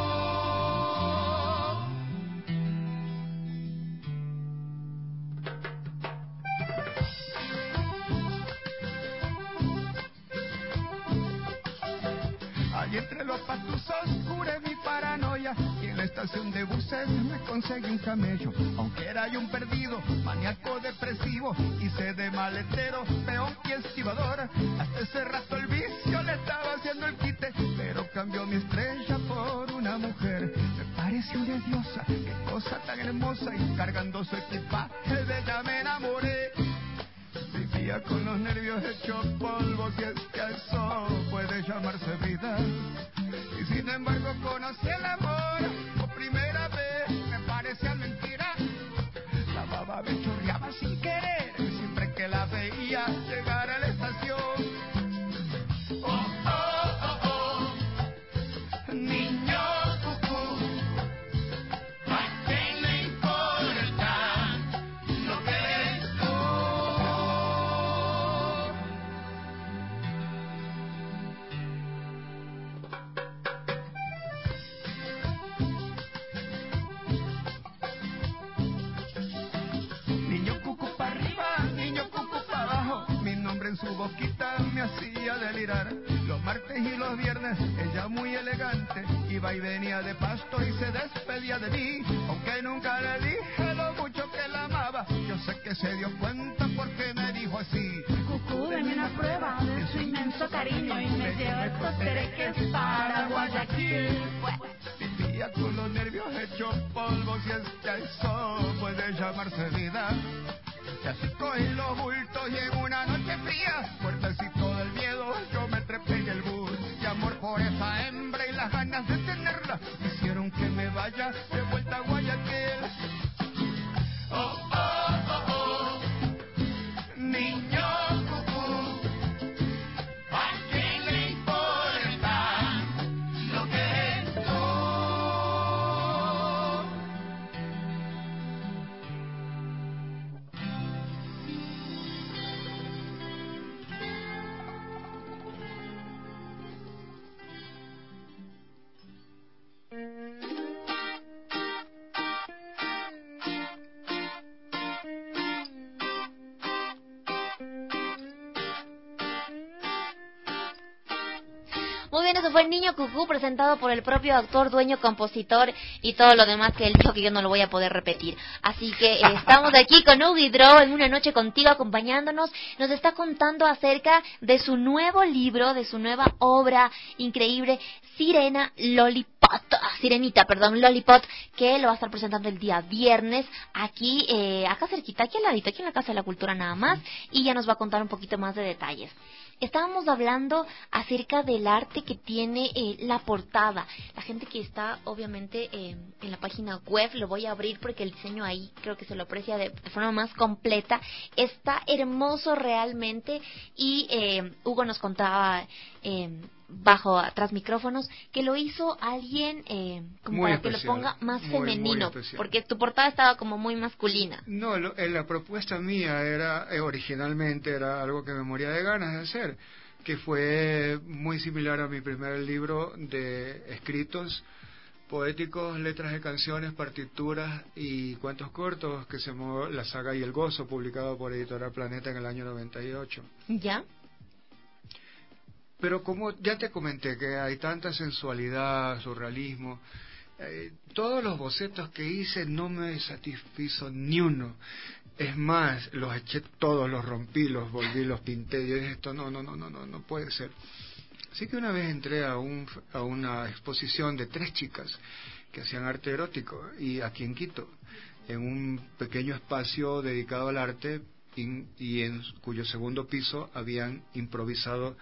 Allí entre los pastuzos curé mi paranoia y en la estación de buses me conseguí un camello. Aunque era yo un perdido, maníaco depresivo, hice de maletero, peón y estibador. Hasta ese rato el vicio le estaba haciendo el quite, pero cambió mi estrella por una mujer. Me pareció una diosa, qué cosa tan hermosa, y cargando su equipaje de ella me enamoré. Vivía con los nervios hechos polvo, si es que eso puede llamarse vida. Y sin embargo conocí el amor por primera vez, me parecía mentira. La baba me chorreaba sin querer, siempre que la veía llegar a la estación. Oh, oh, oh, oh, niño cucú, ¿a quién le importa lo que eres tú? Niño cucú para arriba, niño cucú para abajo, mi nombre en su boquita me hacía delirar. Los martes y los viernes, ella muy elegante, iba y venía de pasto y se despedía de mí. Aunque nunca le dije lo mucho que la amaba, yo sé que se dio cuenta porque me dijo así: Cucú, deme una prueba de su inmenso cariño y me lleva estos tereques para Guayaquil. Vivía con los nervios hechos polvo, si es que eso puede llamarse vida. Y así cogí los bultos y en una noche fría, fuertecito del miedo, yo me trepé en el bus. Y amor por esa hembra y las ganas de tenerla hicieron que me vaya de vuelta a Guayaquil. Oh, oh, oh, oh, niño cucú, ¿a quién le importa lo que eres tú? Muy bien, eso fue el Niño Cucú, presentado por el propio actor, dueño, compositor y todo lo demás que él dijo que yo no lo voy a poder repetir. Así que estamos aquí con Ugi Draw en Una Noche Contigo, acompañándonos. Nos está contando acerca de su nuevo libro, de su nueva obra increíble, Sirenita, Lollipop, que lo va a estar presentando el día viernes aquí, acá cerquita, aquí al ladito, aquí en la Casa de la Cultura nada más, y ya nos va a contar un poquito más de detalles. estábamos hablando acerca del arte que tiene la portada. La gente que está, obviamente, en la página web, lo voy a abrir porque el diseño ahí creo que se lo aprecia de forma más completa. Está hermoso realmente y Hugo nos contaba bajo tras micrófonos que lo hizo alguien como muy para especial, que lo ponga más muy femenino, especial. porque tu portada estaba como muy masculina. No, la propuesta mía era originalmente era algo que me moría de ganas de hacer, que fue muy similar a mi primer libro de escritos poéticos, letras de canciones, partituras y cuentos cortos, que se llamó La Saga y el Gozo, publicado por Editorial Planeta en el año 98. ¿Ya? Pero como ya te comenté que hay tanta sensualidad, surrealismo, todos los bocetos que hice no me satisfizo ni uno. Es más, los eché todos, los rompí, los volví, los pinté. Yo dije, esto no puede ser. Así que una vez entré a una exposición de 3 chicas que hacían arte erótico, y aquí en Quito, en un pequeño espacio dedicado al arte, y en cuyo segundo piso habían improvisado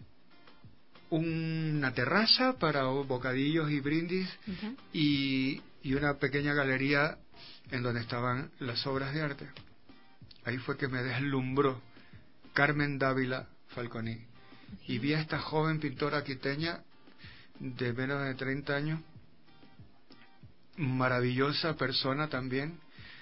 una terraza para bocadillos y brindis, Uh-huh. y una pequeña galería en donde estaban las obras de arte. Ahí fue que me deslumbró Carmen Dávila Falconi. Uh-huh. Y vi a esta joven pintora quiteña de menos de 30 años, maravillosa persona también,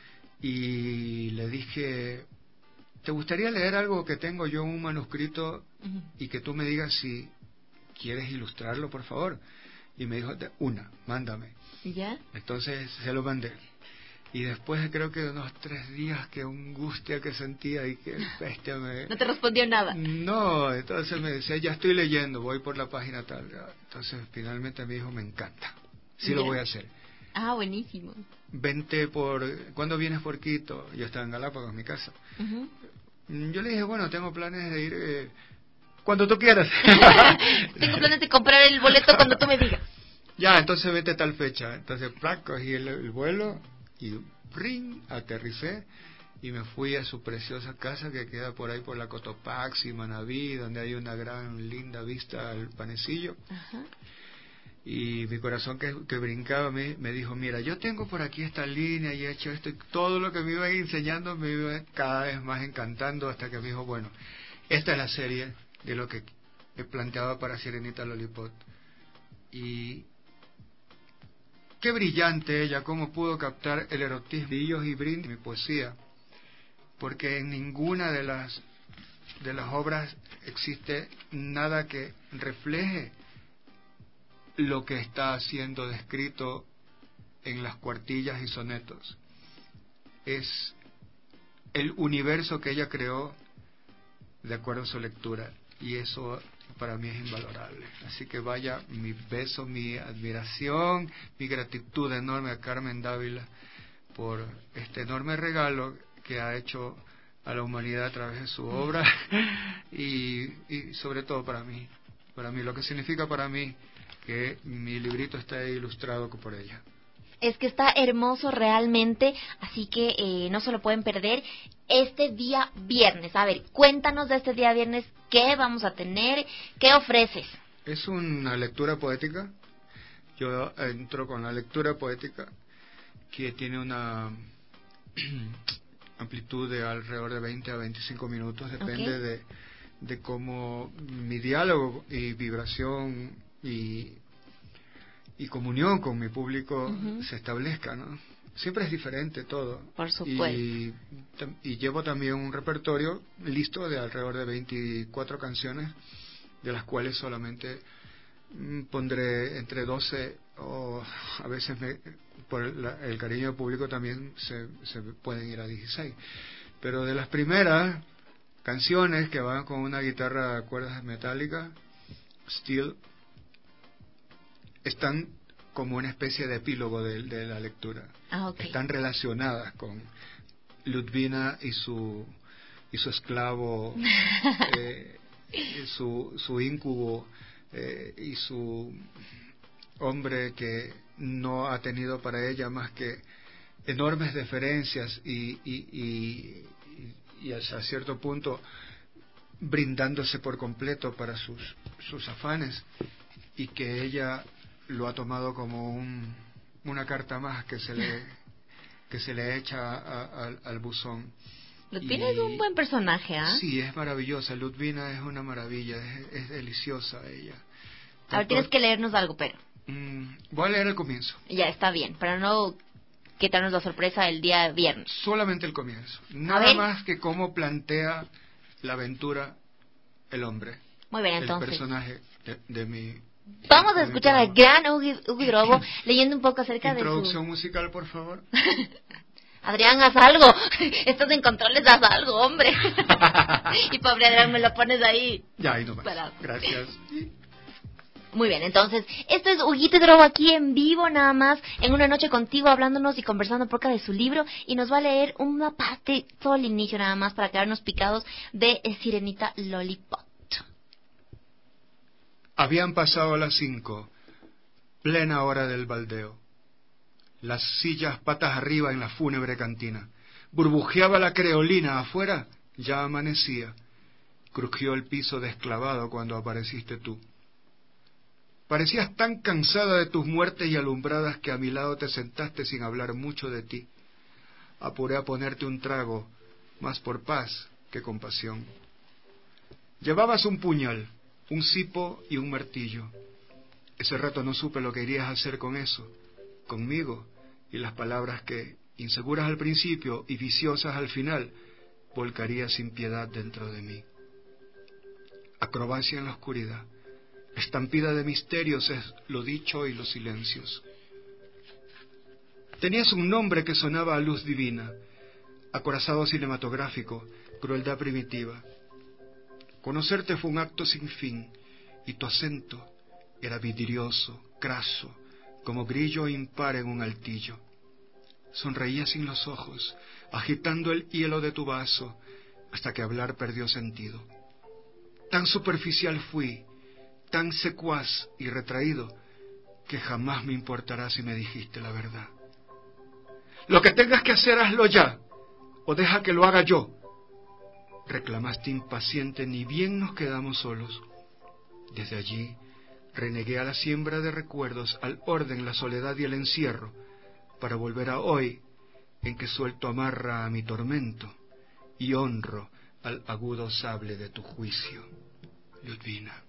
y le dije, ¿te gustaría leer algo que tengo yo, un manuscrito, uh-huh, y que tú me digas si quieres ilustrarlo, por favor? Y me dijo, mándame. ¿Ya? Entonces se lo mandé. Y después creo que de unos 3 días, que angustia que sentía, y que bestia me... ¿No te respondió nada? No, entonces me decía, ya estoy leyendo, voy por la página tal. Entonces finalmente me dijo, me encanta, sí, lo voy a hacer. Ah, buenísimo. Vente ¿cuándo vienes por Quito? Yo estaba en Galápagos, mi casa. Uh-huh. Yo le dije, bueno, tengo planes de ir cuando tú quieras. Tengo planes de comprar el boleto cuando tú me digas. Ya, entonces vete tal fecha. Entonces, cogí el vuelo y aterricé y me fui a su preciosa casa que queda por ahí por la Cotopaxi, Manaví, donde hay una gran, linda vista al Panecillo. Ajá. Y mi corazón que brincaba me dijo, mira, yo tengo por aquí esta línea y he hecho esto, y todo lo que me iba enseñando me iba cada vez más encantando, hasta que me dijo, bueno, esta es la serie de lo que he planteado para Sirenita Lollipop. Y qué brillante ella, cómo pudo captar el erotismo y brindis, mi poesía, porque en ninguna de las obras existe nada que refleje lo que está siendo descrito en las cuartillas y sonetos. Es el universo que ella creó de acuerdo a su lectura, y eso para mí es invalorable. Así que vaya mi beso, mi admiración, mi gratitud enorme a Carmen Dávila por este enorme regalo que ha hecho a la humanidad a través de su obra, y sobre todo para mí, lo que significa para mí que mi librito está ilustrado por ella. Es que está hermoso realmente, así que no se lo pueden perder este día viernes. A ver, cuéntanos de este día viernes, ¿qué vamos a tener? ¿Qué ofreces? Es una lectura poética. Yo entro con la lectura poética, que tiene una amplitud de alrededor de 20 a 25 minutos, depende de cómo mi diálogo y vibración y comunión con mi público se establezca, ¿no? Siempre es diferente todo. Por supuesto. Y llevo también un repertorio listo de alrededor de 24 canciones, de las cuales solamente pondré entre 12, o a veces por el cariño del público también se pueden ir a 16. Pero de las primeras canciones, que van con una guitarra de cuerdas metálicas, steel, están como una especie de epílogo de la lectura. Están relacionadas con Ludvina y su esclavo, su íncubo, y su hombre que no ha tenido para ella más que enormes deferencias y hasta cierto punto brindándose por completo para sus afanes, y que ella lo ha tomado como una carta más que se le echa al buzón. Ludvina es un buen personaje, ¿ah? Sí, es maravillosa. Ludvina es una maravilla, es deliciosa ella. A ver, tienes que leernos algo, pero... voy a leer el comienzo. Ya, está bien, para no quitarnos la sorpresa el día viernes. Solamente el comienzo. Nada más que cómo plantea la aventura el hombre. Muy bien, entonces. El personaje de mi... Vamos a escuchar al gran Hugo Drobo leyendo un poco acerca de su... Introducción musical, por favor. Adrián, haz algo. Estás en controles, haz algo, hombre. Y pobre Adrián, me lo pones ahí. Ya, ahí nomás. Gracias. Muy bien, entonces, esto es Huguito Drobo aquí en vivo, nada más, en Una Noche Contigo, hablándonos y conversando acerca de su libro, y nos va a leer una parte, todo el inicio nada más, para quedarnos picados, de Sirenita Lollipop. Habían pasado las 5, plena hora del baldeo. Las sillas patas arriba en la fúnebre cantina. Burbujeaba la creolina afuera, ya amanecía. Crujió el piso desclavado cuando apareciste tú. Parecías tan cansada de tus muertes y alumbradas que a mi lado te sentaste sin hablar mucho de ti. Apuré a ponerte un trago, más por paz que compasión. Llevabas un puñal, un cipo y un martillo. Ese rato no supe lo que irías a hacer con eso, conmigo, y las palabras que, inseguras al principio y viciosas al final, volcarías sin piedad dentro de mí. Acrobacia en la oscuridad, estampida de misterios es lo dicho y los silencios. Tenías un nombre que sonaba a luz divina, acorazado cinematográfico, crueldad primitiva. Conocerte fue un acto sin fin, y tu acento era vidrioso, craso, como grillo impar en un altillo. Sonreías sin los ojos, agitando el hielo de tu vaso, hasta que hablar perdió sentido. Tan superficial fui, tan secuaz y retraído, que jamás me importará si me dijiste la verdad. Lo que tengas que hacer, hazlo ya, o deja que lo haga yo. Reclamaste impaciente, ni bien nos quedamos solos. Desde allí renegué a la siembra de recuerdos, al orden, la soledad y el encierro, para volver a hoy, en que suelto amarra a mi tormento y honro al agudo sable de tu juicio. Ludvina.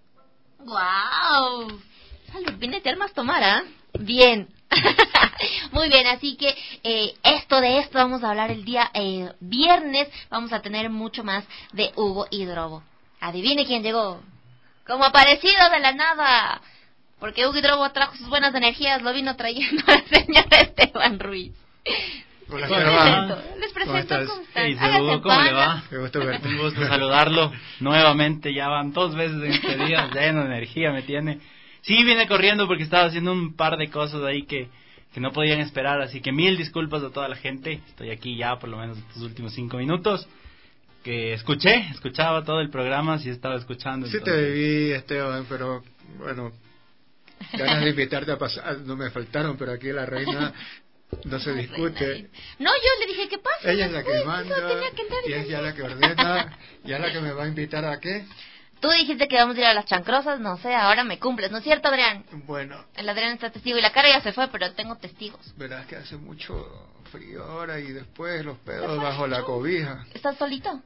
¡Guau! Esa Ludvina te armas tomar, ¿ah? Bien. Muy bien, así que esto vamos a hablar el día viernes. Vamos a tener mucho más de Hugo y Drobo. Adivine quién llegó. Como aparecido de la nada. Porque Hugo y Drobo trajo sus buenas energías. Lo vino trayendo la señora Esteban Ruiz. Hola, Esteban. Les presento, ¿cómo están? Hey, Hugo, ¿cómo le va? Qué gusto verte. Un gusto saludarlo nuevamente. Ya van 2 veces en este día. Lleno de energía me tiene. Sí, vine corriendo porque estaba haciendo un par de cosas ahí que no podían esperar. Así que 1000 disculpas a toda la gente. Estoy aquí ya por lo menos estos últimos 5 minutos. Que escuchaba todo el programa. Sí estaba escuchando. Sí te vi, Esteban, pero bueno, ganas de invitarte a pasar no me faltaron, pero aquí la reina no se discute. No, yo le dije, ¿qué pasa? Ella es la que manda, y es ya la que ordena, y es la que me va a invitar a ¿qué? Tú dijiste que vamos a ir a las chancrosas, no sé, ahora me cumples, ¿no es cierto, Adrián? Bueno. El Adrián está testigo y la cara ya se fue, pero tengo testigos. Verás que hace mucho frío ahora y después los pedos bajo la cobija. ¿Estás solito?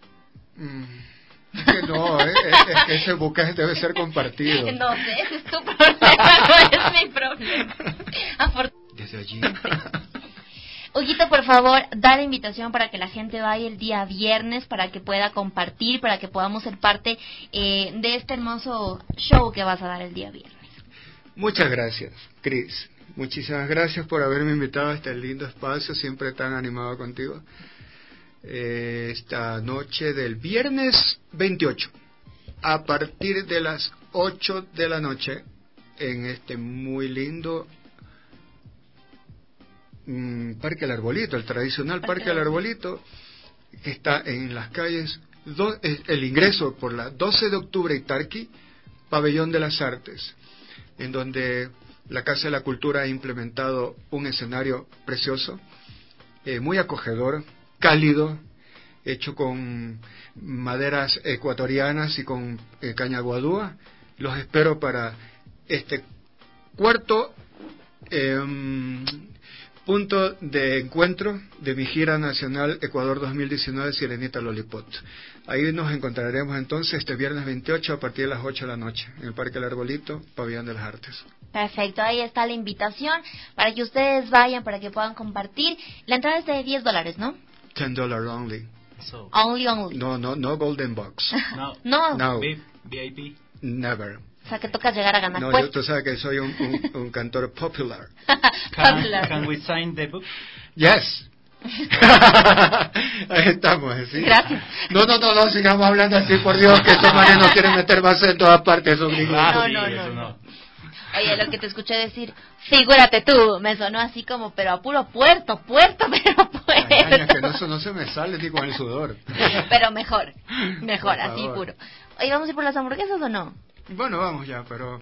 Es que no, ese buque debe ser compartido. No sé, ese es tu problema, no es mi problema. Desde allí. Huguito, por favor, da la invitación para que la gente vaya el día viernes, para que pueda compartir, para que podamos ser parte de este hermoso show que vas a dar el día viernes. Muchas gracias, Cris. Muchísimas gracias por haberme invitado a este lindo espacio, siempre tan animado contigo. Esta noche del viernes 28, a partir de las 8 de la noche, en este muy lindo Parque El Arbolito, el tradicional Parque El Arbolito, que está en las calles, el ingreso por la 12 de octubre y Tarqui, Pabellón de las Artes, en donde la Casa de la Cultura ha implementado un escenario precioso, muy acogedor, cálido, hecho con maderas ecuatorianas y con caña guadúa. Los espero para este cuarto punto de encuentro de mi gira nacional Ecuador 2019 Sirenita Lollipop. Ahí nos encontraremos entonces este viernes 28 a partir de las 8 de la noche en el Parque El Arbolito, Pabellón de las Artes. Perfecto, ahí está la invitación para que ustedes vayan, para que puedan compartir. La entrada es de $10, ¿no? $10 only. So. Only. No Golden Box. No. VIP. Never. O sea, que toca llegar a ganar. No, pues. tú sabes que soy un cantor popular. Can we sign the book? Yes. Ahí estamos, ¿sí? Gracias. No, sigamos hablando así, por Dios, que estos manes nos quieren meter más en todas partes, esos gringos. No. Oye, lo que te escuché decir, figúrate tú, me sonó así como, pero a puro puerto, pero puerto. Ay, que eso no se me sale ni con el sudor. Pero mejor, así puro. Oye, ¿vamos a ir por las hamburguesas o no? Bueno, vamos ya, pero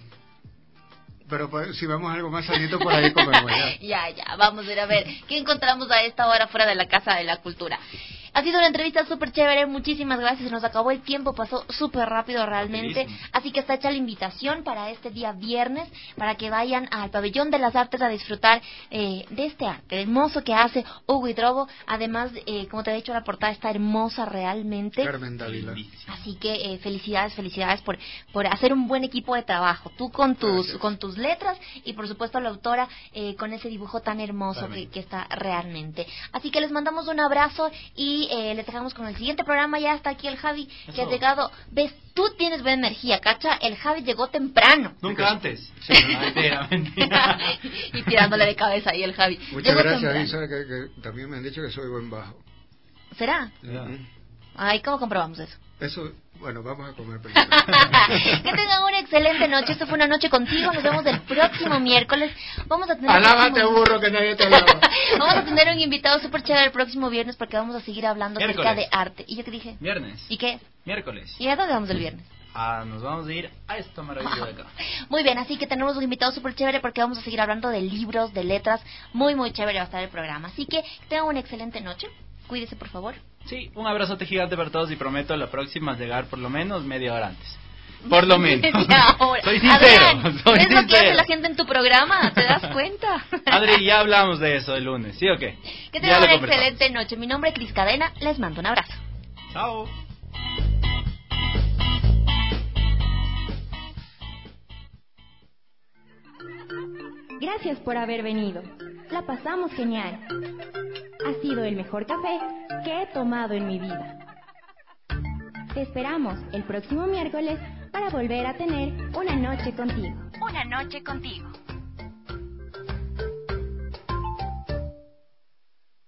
pues, si vamos algo más sanito por ahí comemos ya. Ya, vamos a ir a ver qué encontramos a esta hora fuera de la Casa de la Cultura. Ha sido una entrevista súper chévere, muchísimas gracias, se nos acabó el tiempo, pasó súper rápido realmente, así que está hecha la invitación para este día viernes, para que vayan al Pabellón de las Artes a disfrutar de este arte hermoso que hace Hugo Hidrobo, además, como te he dicho, la portada está hermosa realmente. Carmen Dávila. Así que felicidades por hacer un buen equipo de trabajo, tú con tus letras y por supuesto la autora con ese dibujo tan hermoso que está realmente. Así que les mandamos un abrazo y les dejamos con el siguiente programa. Ya está aquí el Javi, que ha llegado. Ves, tú tienes buena energía, ¿cacha? El Javi llegó temprano. Nunca antes. Sí, mentira. Y tirándole de cabeza ahí el Javi. Muchas gracias, Isa, que también me han dicho que soy buen bajo. ¿Será? Ay, ¿cómo comprobamos eso? Eso, bueno, vamos a comer primero. Que tengan una excelente noche. Esto fue Una Noche Contigo. Nos vemos el próximo miércoles. Vamos a tener alábate, burro, que nadie te alaba. Vamos a tener un invitado súper chévere el próximo viernes porque vamos a seguir hablando acerca de arte. ¿Y yo qué dije? Viernes. ¿Y qué? Miércoles. ¿Y a dónde vamos el viernes? Nos vamos a ir a esta maravilla de acá. Muy bien, así que tenemos un invitado súper chévere porque vamos a seguir hablando de libros, de letras. Muy, muy chévere va a estar el programa. Así que tengan una excelente noche. Cuídese, por favor. Sí, un abrazote gigante para todos y prometo la próxima llegar por lo menos media hora antes. Por lo menos. Soy sincero. Adrián, ¿ves lo que hace la gente en tu programa? ¿Te das cuenta? Adri, ya hablamos de eso el lunes, ¿sí o qué? Que tengan una excelente noche. Mi nombre es Cris Cadena. Les mando un abrazo. Chao. Gracias por haber venido. La pasamos genial. Ha sido el mejor café que he tomado en mi vida. Te esperamos el próximo miércoles para volver a tener una noche contigo. Una noche contigo.